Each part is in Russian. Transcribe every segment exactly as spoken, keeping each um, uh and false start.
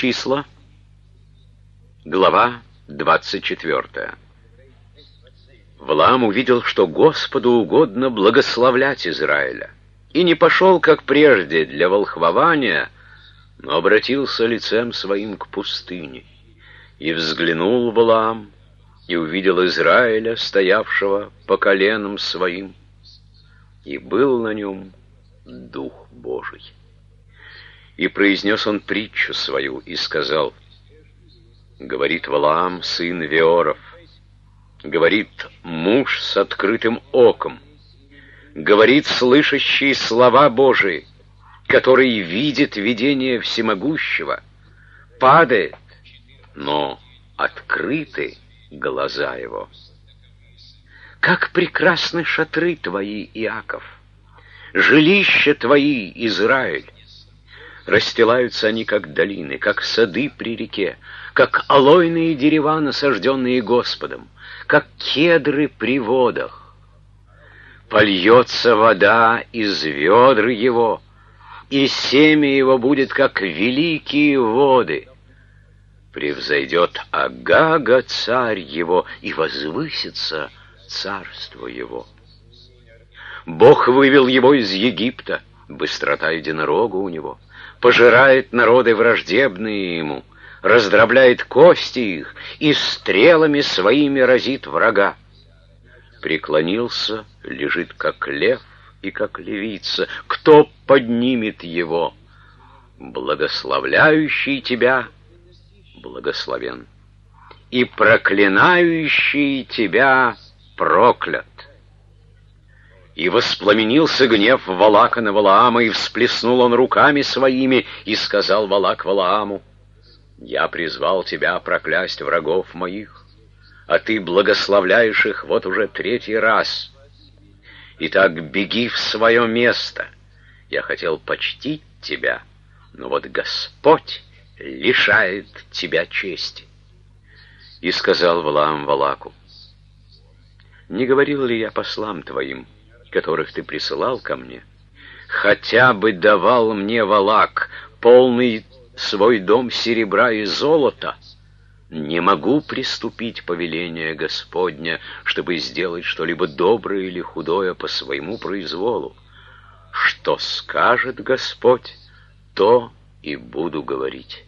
Числа, глава двадцать четвёртая. Валаам увидел, что Господу угодно благословлять Израиля, и не пошел, как прежде, для волхвования, но обратился лицем своим к пустыне. И взглянул Валаам, и увидел Израиля, стоявшего по коленам своим, и был на нем Дух Божий. И произнес он притчу свою, и сказал: говорит Валаам, сын Веоров, говорит муж с открытым оком, говорит слышащий слова Божии, который видит видение всемогущего, падает, но открыты глаза его. Как прекрасны шатры твои, Иаков, жилища твои, Израиль! Расстилаются они, как долины, как сады при реке, как алойные дерева, насажденные Господом, как кедры при водах. Польется вода из ведр его, и семя его будет, как великие воды. Превзойдет Агага царь его, и возвысится царство его. Бог вывел его из Египта, быстрота единорога у него, пожирает народы враждебные ему, раздробляет кости их и стрелами своими разит врага. Преклонился, лежит как лев и как левица. Кто поднимет его? Благословляющий тебя благословен, и проклинающий тебя проклят. И воспламенился гнев Валака на Валаама, и всплеснул он руками своими, и сказал Валак Валааму: я призвал тебя проклясть врагов моих, а ты благословляешь их вот уже третий раз. Итак, беги в свое место. Я хотел почтить тебя, но вот Господь лишает тебя чести. И сказал Валаам Валаку: не говорил ли я послам твоим, которых ты присылал ко мне, хотя бы давал мне Валак полный свой дом серебра и золота, не могу приступить повеление Господня, чтобы сделать что-либо доброе или худое по своему произволу. Что скажет Господь, то и буду говорить.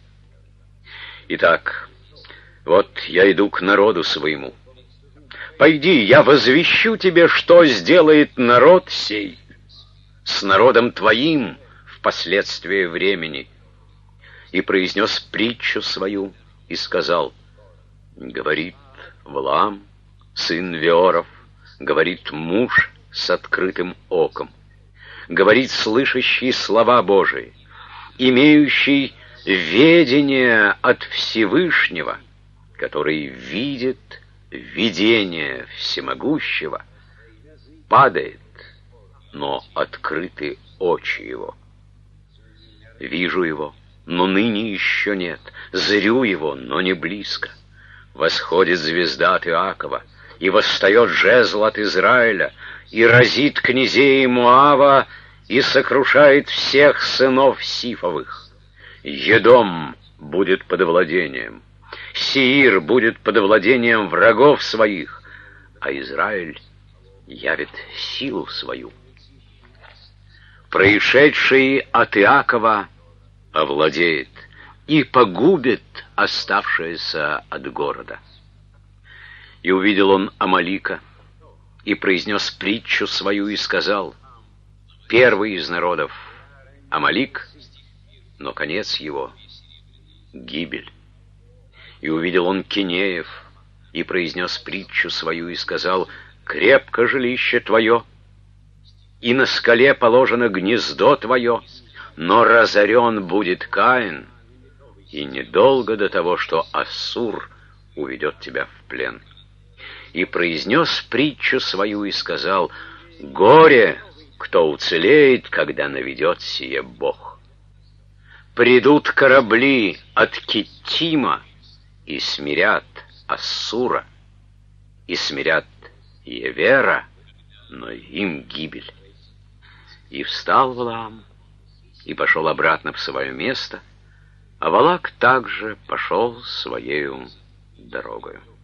Итак, вот я иду к народу своему. Пойди, я возвещу тебе, что сделает народ сей с народом твоим впоследствии времени. И произнес притчу свою, и сказал: говорит Валаам, сын Веоров, говорит муж с открытым оком, говорит слышащий слова Божии, имеющий ведение от Всевышнего, который видит видение всемогущего, падает, но открыты очи его. Вижу его, но ныне еще нет, зрю его, но не близко. Восходит звезда от Иакова, и восстает жезл от Израиля, и разит князей Моава, и сокрушает всех сынов Сифовых. Едом будет под владением, Сеир будет под владением врагов своих, а Израиль явит силу свою. Происшедший от Иакова овладеет и погубит оставшееся от города. И увидел он Амалика, и произнес притчу свою, и сказал: первый из народов Амалик, но конец его — гибель. И увидел он Кинеев, и произнес притчу свою, и сказал: крепко жилище твое, и на скале положено гнездо твое, но разорен будет Каин, и недолго до того, что Ассур уведет тебя в плен. И произнес притчу свою, и сказал: горе, кто уцелеет, когда наведет сие Бог. Придут корабли от Киттима, и смирят Ассура, и смирят Евера, но им гибель. И встал Валаам, и пошел обратно в свое место, А Валак также пошел своею дорогою.